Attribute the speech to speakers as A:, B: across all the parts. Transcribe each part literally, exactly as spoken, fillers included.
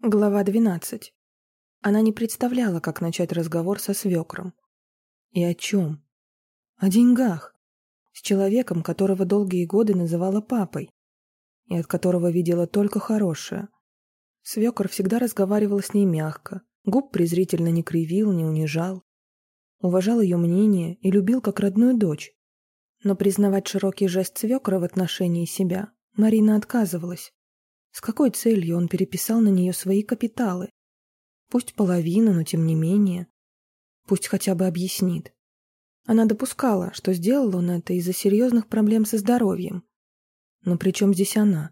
A: Глава двенадцать. Она не представляла, как начать разговор со свекром. И о чем? О деньгах. С человеком, которого долгие годы называла папой, и от которого видела только хорошее. Свекор всегда разговаривал с ней мягко, губ презрительно не кривил, не унижал. Уважал ее мнение и любил как родную дочь. Но признавать широкий жест свекра в отношении себя Марина отказывалась. С какой целью он переписал на нее свои капиталы? Пусть половину, но тем не менее. Пусть хотя бы объяснит. Она допускала, что сделал он это из-за серьезных проблем со здоровьем. Но при чем здесь она?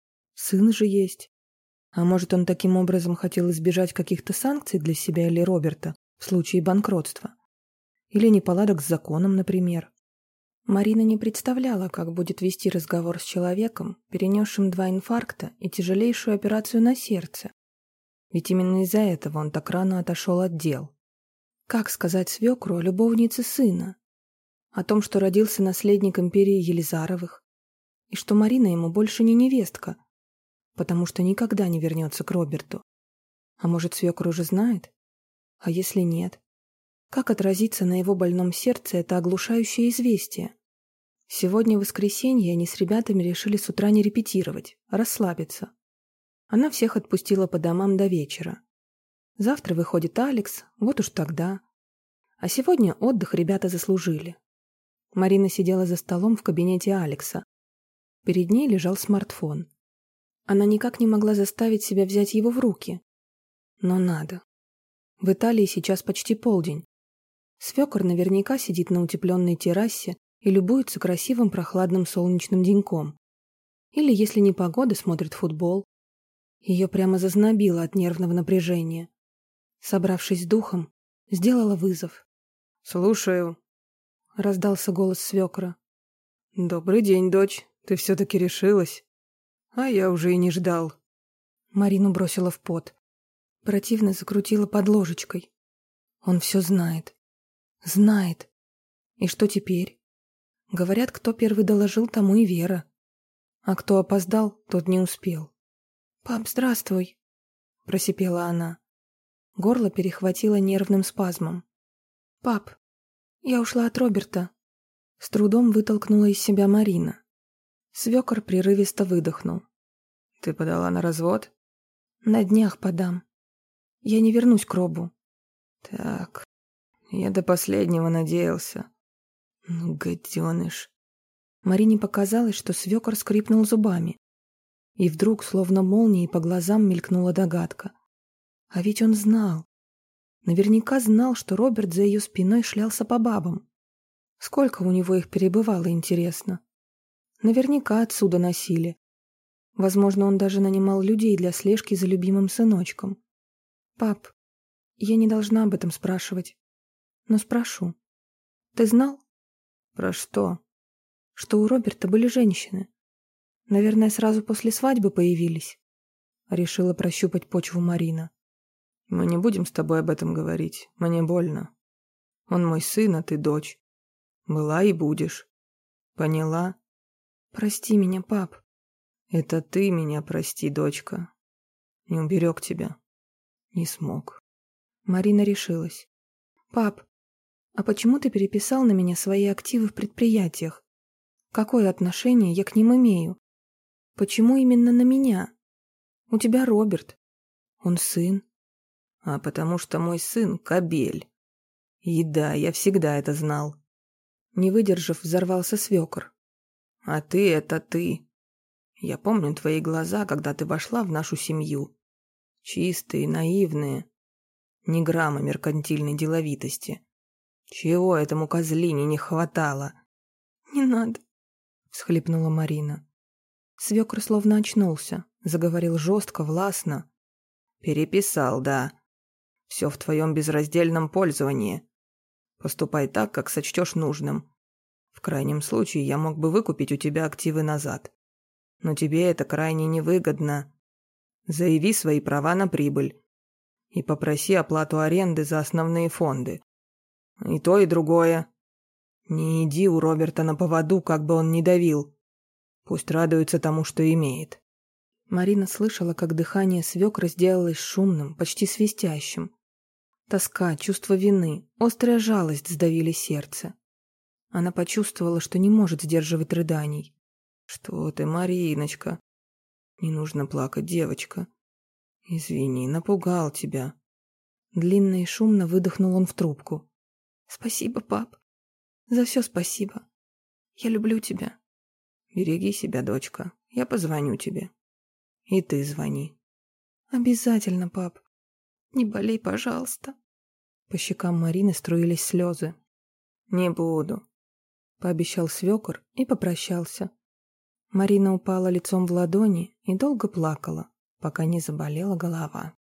A: Сын же есть. А может, он таким образом хотел избежать каких-то санкций для себя или Роберта в случае банкротства? Или неполадок с законом, например? Марина не представляла, как будет вести разговор с человеком, перенесшим два инфаркта и тяжелейшую операцию на сердце. Ведь именно из-за этого он так рано отошел от дел. Как сказать свекру о любовнице сына? О том, что родился наследник империи Елизаровых, и что Марина ему больше не невестка, потому что никогда не вернется к Роберту. А может, свекр уже знает? А если нет? Как отразится на его больном сердце это оглушающее известие? Сегодня воскресенье, они с ребятами решили с утра не репетировать, а расслабиться. Она всех отпустила по домам до вечера. Завтра выходит Алекс, вот уж тогда. А сегодня отдых ребята заслужили. Марина сидела за столом в кабинете Алекса. Перед ней лежал смартфон. Она никак не могла заставить себя взять его в руки. Но надо. В Италии сейчас почти полдень. Свекор наверняка сидит на утепленной террасе и любуется красивым прохладным солнечным деньком. Или, если не погода, смотрит футбол. Ее прямо зазнобило от нервного напряжения. Собравшись с духом, сделала вызов.
B: «Слушаю»,
A: — раздался голос свекра.
B: «Добрый день, дочь. Ты все-таки решилась? А я уже и не ждал».
A: Марину бросила в пот. Противно закрутила под ложечкой. Он все знает. Знает. И что теперь? Говорят, кто первый доложил, тому и вера. А кто опоздал, тот не успел. «Пап, здравствуй», — просипела она. Горло перехватило нервным спазмом. «Пап, я ушла от Роберта», — с трудом вытолкнула из себя Марина. Свекор прерывисто выдохнул.
B: «Ты подала на развод?»
A: «На днях подам. Я не вернусь к Робу».
B: «Так, я до последнего надеялся. Ну, гаденыш».
A: Марине показалось, что свекор скрипнул зубами. И вдруг, словно молнией, по глазам мелькнула догадка. А ведь он знал. Наверняка знал, что Роберт за ее спиной шлялся по бабам. Сколько у него их перебывало, интересно. Наверняка отсюда носили. Возможно, он даже нанимал людей для слежки за любимым сыночком. «Пап, я не должна об этом спрашивать. Но спрошу. Ты знал?»
B: «Про что?»
A: «Что у Роберта были женщины. Наверное, сразу после свадьбы появились». Решила прощупать почву Марина.
B: «Мы не будем с тобой об этом говорить. Мне больно. Он мой сын, а ты дочь. Была и будешь. Поняла?»
A: «Прости меня, пап».
B: «Это ты меня прости, дочка. Не уберег тебя. Не смог».
A: Марина решилась. «Пап, а почему ты переписал на меня свои активы в предприятиях? Какое отношение я к ним имею? Почему именно на меня? У тебя Роберт. Он сын».
B: «А потому что мой сын — кобель. И да, я всегда это знал».
A: Не выдержав, взорвался свекор.
B: «А ты — это ты. Я помню твои глаза, когда ты вошла в нашу семью. Чистые, наивные. Ни грамма меркантильной деловитости. Чего этому козлине не хватало?»
A: «Не надо», — всхлипнула Марина. Свекр словно очнулся, заговорил жестко, властно.
B: «Переписал, да. Все в твоем безраздельном пользовании. Поступай так, как сочтешь нужным. В крайнем случае я мог бы выкупить у тебя активы назад. Но тебе это крайне невыгодно. Заяви свои права на прибыль и попроси оплату аренды за основные фонды. И то, и другое. Не иди у Роберта на поводу, как бы он ни давил. Пусть радуется тому, что имеет.
A: Марина слышала, как дыхание свекра сделалось шумным, почти свистящим. Тоска, чувство вины, острая жалость сдавили сердце. Она почувствовала, что не может сдерживать рыданий.
B: «Что ты, Мариночка? Не нужно плакать, девочка. Извини, напугал тебя».
A: Длинно и шумно выдохнул он в трубку. «Спасибо, пап. За все спасибо. Я люблю тебя».
B: «Береги себя, дочка. Я позвоню тебе. И ты звони».
A: «Обязательно, пап. Не болей, пожалуйста». По щекам Марины струились слезы.
B: «Не буду»,
A: — пообещал свекор и попрощался. Марина упала лицом в ладони и долго плакала, пока не заболела голова.